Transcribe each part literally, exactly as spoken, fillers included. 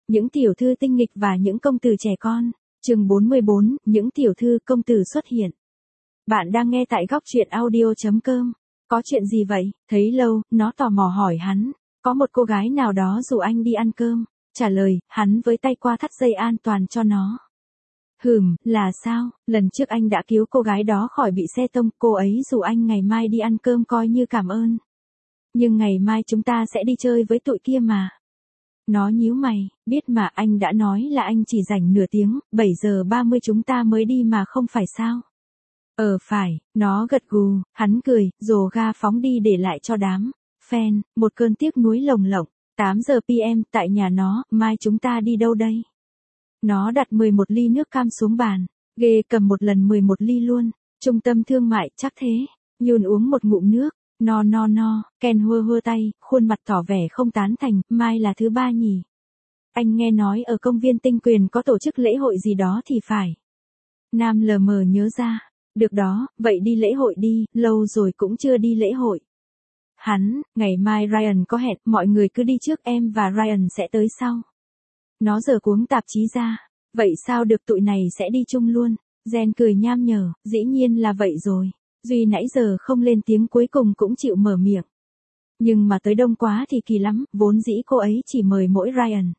những tiểu thư tinh nghịch và những công tử trẻ con. Chương bốn mươi bốn, những tiểu thư công tử xuất hiện. Bạn đang nghe tại góc truyện audio chấm com. Có chuyện gì vậy? Thấy lâu, nó tò mò hỏi hắn. Có một cô gái nào đó rủ anh đi ăn cơm. Trả lời, hắn với tay qua thắt dây an toàn cho nó. Hừm, là sao? Lần trước anh đã cứu cô gái đó khỏi bị xe tông, cô ấy rủ anh ngày mai đi ăn cơm coi như cảm ơn. Nhưng ngày mai chúng ta sẽ đi chơi với tụi kia mà. Nó nhíu mày, biết mà anh đã nói là anh chỉ rảnh nửa tiếng, bảy giờ ba mươi chúng ta mới đi mà không phải sao? Ờ phải, nó gật gù, hắn cười, rồ ga phóng đi để lại cho đám fan, một cơn tiếc nuối lồng lộng. tám giờ pê em tại nhà nó, mai chúng ta đi đâu đây? Nó đặt mười một ly nước cam xuống bàn, ghê cầm một lần mười một ly luôn, trung tâm thương mại chắc thế, Nhún uống một ngụm nước. No no no, Ken hơ hơ tay, khuôn mặt tỏ vẻ không tán thành, mai là thứ ba nhỉ? Anh nghe nói ở công viên Tinh Quyền có tổ chức lễ hội gì đó thì phải. Nam lờ mờ nhớ ra, được đó, vậy đi lễ hội đi, lâu rồi cũng chưa đi lễ hội. Hắn, ngày mai Ryan có hẹn, mọi người cứ đi trước em và Ryan sẽ tới sau. Nó giở cuống tạp chí ra, vậy sao được tụi này sẽ đi chung luôn, Jen cười nham nhở, dĩ nhiên là vậy rồi. Duy nãy giờ không lên tiếng cuối cùng cũng chịu mở miệng. Nhưng mà tới đông quá thì kỳ lắm, vốn dĩ cô ấy chỉ mời mỗi Ryan.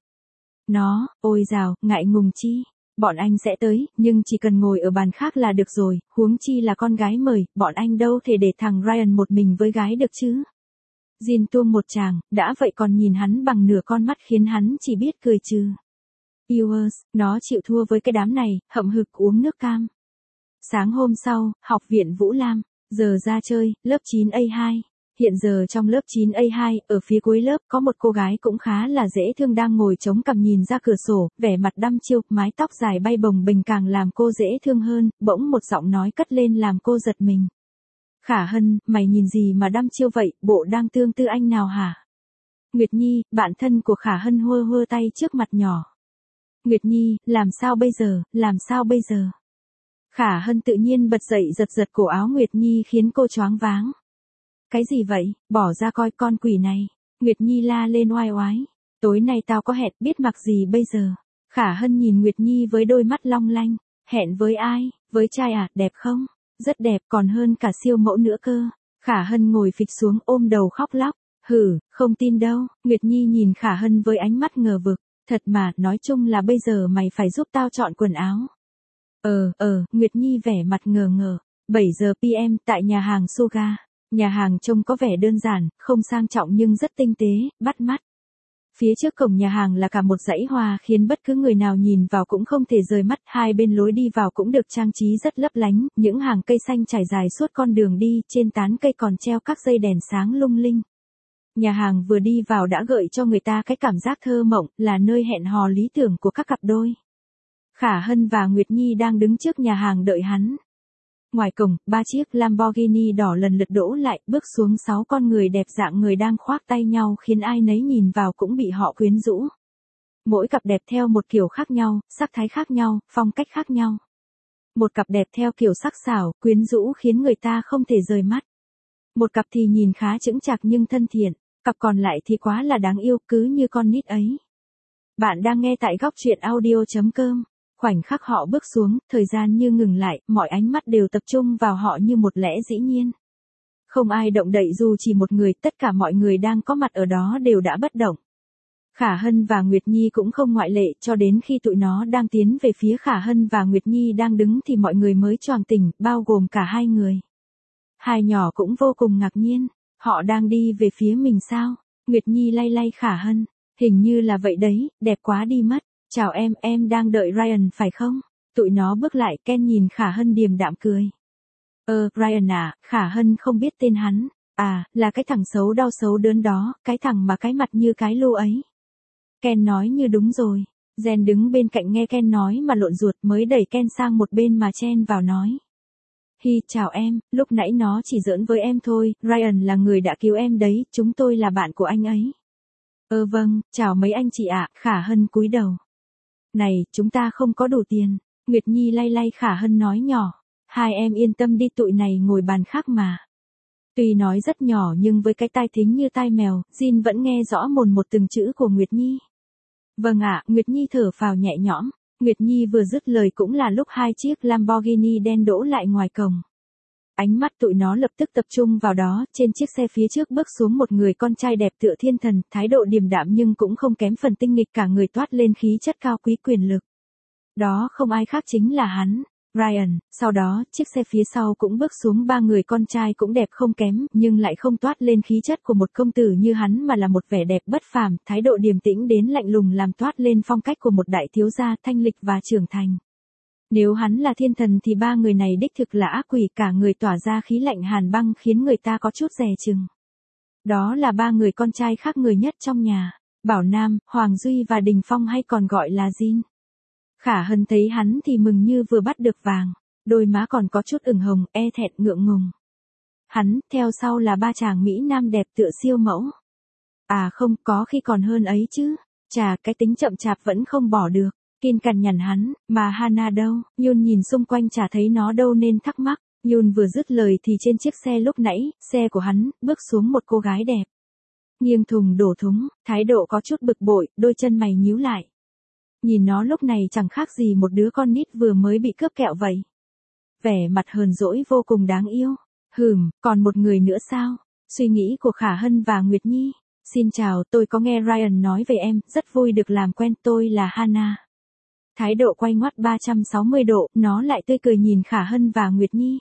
Nó, ôi dào, ngại ngùng chi. Bọn anh sẽ tới, nhưng chỉ cần ngồi ở bàn khác là được rồi, huống chi là con gái mời, bọn anh đâu thể để thằng Ryan một mình với gái được chứ. Jin tuông một tràng, đã vậy còn nhìn hắn bằng nửa con mắt khiến hắn chỉ biết cười trừ. Viewers, nó chịu thua với cái đám này, hậm hực uống nước cam. Sáng hôm sau, học viện Vũ Lam, giờ ra chơi, lớp chín A hai. Hiện giờ trong lớp chín A hai, ở phía cuối lớp có một cô gái cũng khá là dễ thương đang ngồi chống cằm nhìn ra cửa sổ, vẻ mặt đăm chiêu, mái tóc dài bay bồng bềnh càng làm cô dễ thương hơn, bỗng một giọng nói cất lên làm cô giật mình. Khả Hân, mày nhìn gì mà đăm chiêu vậy, bộ đang tương tư anh nào hả? Nguyệt Nhi, bạn thân của Khả Hân hơ hơ tay trước mặt nhỏ. Nguyệt Nhi, làm sao bây giờ, làm sao bây giờ? Khả Hân tự nhiên bật dậy giật giật cổ áo Nguyệt Nhi khiến cô choáng váng. Cái gì vậy, bỏ ra coi con quỷ này. Nguyệt Nhi la lên oai oái. Tối nay tao có hẹn, biết mặc gì bây giờ. Khả Hân nhìn Nguyệt Nhi với đôi mắt long lanh. Hẹn với ai, với trai à, đẹp không? Rất đẹp, còn hơn cả siêu mẫu nữa cơ. Khả Hân ngồi phịch xuống ôm đầu khóc lóc. Hử, không tin đâu. Nguyệt Nhi nhìn Khả Hân với ánh mắt ngờ vực. Thật mà, nói chung là bây giờ mày phải giúp tao chọn quần áo. Ờ, ờ, Nguyệt Nhi vẻ mặt ngờ ngờ. bảy giờ pê em tại nhà hàng Suga. Nhà hàng trông có vẻ đơn giản, không sang trọng nhưng rất tinh tế, bắt mắt. Phía trước cổng nhà hàng là cả một dãy hoa khiến bất cứ người nào nhìn vào cũng không thể rời mắt. Hai bên lối đi vào cũng được trang trí rất lấp lánh, những hàng cây xanh trải dài suốt con đường đi, trên tán cây còn treo các dây đèn sáng lung linh. Nhà hàng vừa đi vào đã gợi cho người ta cái cảm giác thơ mộng, là nơi hẹn hò lý tưởng của các cặp đôi. Khả Hân và Nguyệt Nhi đang đứng trước nhà hàng đợi hắn. Ngoài cổng, ba chiếc Lamborghini đỏ lần lượt đỗ lại, bước xuống sáu con người đẹp dạng người đang khoác tay nhau khiến ai nấy nhìn vào cũng bị họ quyến rũ. Mỗi cặp đẹp theo một kiểu khác nhau, sắc thái khác nhau, phong cách khác nhau. Một cặp đẹp theo kiểu sắc sảo, quyến rũ khiến người ta không thể rời mắt. Một cặp thì nhìn khá chững chạc nhưng thân thiện, cặp còn lại thì quá là đáng yêu, cứ như con nít ấy. Bạn đang nghe tại góc truyện audio chấm com. Khoảnh khắc họ bước xuống, thời gian như ngừng lại, mọi ánh mắt đều tập trung vào họ như một lẽ dĩ nhiên. Không ai động đậy dù chỉ một người, tất cả mọi người đang có mặt ở đó đều đã bất động. Khả Hân và Nguyệt Nhi cũng không ngoại lệ, cho đến khi tụi nó đang tiến về phía Khả Hân và Nguyệt Nhi đang đứng thì mọi người mới choàng tỉnh, bao gồm cả hai người. Hai nhỏ cũng vô cùng ngạc nhiên, họ đang đi về phía mình sao? Nguyệt Nhi lay lay Khả Hân, hình như là vậy đấy, đẹp quá đi mất. Chào em, em đang đợi Ryan phải không? Tụi nó bước lại, Ken nhìn Khả Hân điềm đạm cười. Ờ, Ryan à, Khả Hân không biết tên hắn. À, là cái thằng xấu đau xấu đớn đó, cái thằng mà cái mặt như cái lu ấy. Ken nói như đúng rồi. Jen đứng bên cạnh nghe Ken nói mà lộn ruột mới đẩy Ken sang một bên mà chen vào nói. Hi, chào em, lúc nãy nó chỉ giỡn với em thôi, Ryan là người đã cứu em đấy, chúng tôi là bạn của anh ấy. Ờ vâng, chào mấy anh chị ạ, Khả Hân cúi đầu. Này, chúng ta không có đủ tiền. Nguyệt Nhi lay lay Khả Hân nói nhỏ. Hai em yên tâm đi, tụi này ngồi bàn khác mà. Tuy nói rất nhỏ nhưng với cái tai thính như tai mèo, Jin vẫn nghe rõ mồn một từng chữ của Nguyệt Nhi. Vâng ạ, Nguyệt Nhi thở phào nhẹ nhõm. Nguyệt Nhi vừa dứt lời cũng là lúc hai chiếc Lamborghini đen đỗ lại ngoài cổng. Ánh mắt tụi nó lập tức tập trung vào đó, trên chiếc xe phía trước bước xuống một người con trai đẹp tựa thiên thần, thái độ điềm đạm nhưng cũng không kém phần tinh nghịch, cả người toát lên khí chất cao quý quyền lực. Đó không ai khác chính là hắn, Ryan. Sau đó, chiếc xe phía sau cũng bước xuống ba người con trai cũng đẹp không kém, nhưng lại không toát lên khí chất của một công tử như hắn mà là một vẻ đẹp bất phàm, thái độ điềm tĩnh đến lạnh lùng làm toát lên phong cách của một đại thiếu gia thanh lịch và trưởng thành. Nếu hắn là thiên thần thì ba người này đích thực là ác quỷ, cả người tỏa ra khí lạnh hàn băng khiến người ta có chút dè chừng. Đó là ba người con trai khác người nhất trong nhà, Bảo Nam, Hoàng Duy và Đình Phong hay còn gọi là Jin. Khả Hân thấy hắn thì mừng như vừa bắt được vàng, đôi má còn có chút ửng hồng, e thẹn ngượng ngùng. Hắn, theo sau là ba chàng Mỹ Nam đẹp tựa siêu mẫu. À không, có khi còn hơn ấy chứ, chà, cái tính chậm chạp vẫn không bỏ được. Kin cằn nhằn hắn, mà Hana đâu? Yun nhìn xung quanh chả thấy nó đâu nên thắc mắc. Yun vừa dứt lời thì trên chiếc xe lúc nãy, xe của hắn, bước xuống một cô gái đẹp. Nghiêng thùng đổ thúng, thái độ có chút bực bội, đôi chân mày nhíu lại. Nhìn nó lúc này chẳng khác gì một đứa con nít vừa mới bị cướp kẹo vậy. Vẻ mặt hờn dỗi vô cùng đáng yêu. Hừm, còn một người nữa sao? Suy nghĩ của Khả Hân và Nguyệt Nhi. Xin chào, tôi có nghe Ryan nói về em, rất vui được làm quen, tôi là Hana. Thái độ quay ngoắt ba trăm sáu mươi độ, nó lại tươi cười nhìn Khả Hân và Nguyệt Nhi.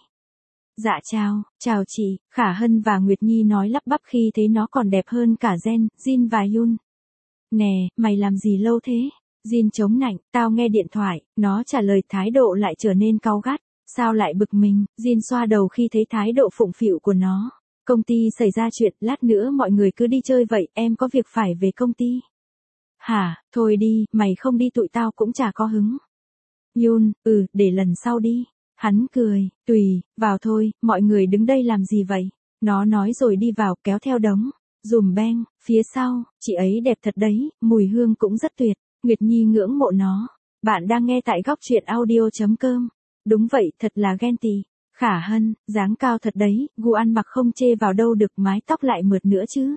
Dạ chào, chào chị, Khả Hân và Nguyệt Nhi nói lắp bắp khi thấy nó còn đẹp hơn cả Jen, Jin và Yun. Nè, mày làm gì lâu thế? Jin chống nạnh, tao nghe điện thoại, nó trả lời, thái độ lại trở nên cáu gắt. Sao lại bực mình? Jin xoa đầu khi thấy thái độ phụng phịu của nó. Công ty xảy ra chuyện, lát nữa mọi người cứ đi chơi vậy, em có việc phải về công ty. Hả, thôi đi, mày không đi tụi tao cũng chả có hứng. Yun, ừ, để lần sau đi. Hắn cười, tùy, vào thôi, mọi người đứng đây làm gì vậy? Nó nói rồi đi vào, kéo theo đống. Dùm beng, phía sau, chị ấy đẹp thật đấy, mùi hương cũng rất tuyệt. Nguyệt Nhi ngưỡng mộ nó. Bạn đang nghe tại góc truyện audio chấm com. Đúng vậy, thật là ghen tị. Khả Hân, dáng cao thật đấy, gu ăn mặc không chê vào đâu được, mái tóc lại mượt nữa chứ.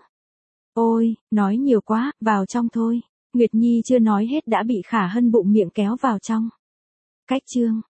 Ôi, nói nhiều quá, vào trong thôi. Nguyệt Nhi chưa nói hết đã bị Khả Hân bụng miệng kéo vào trong. Cách chương.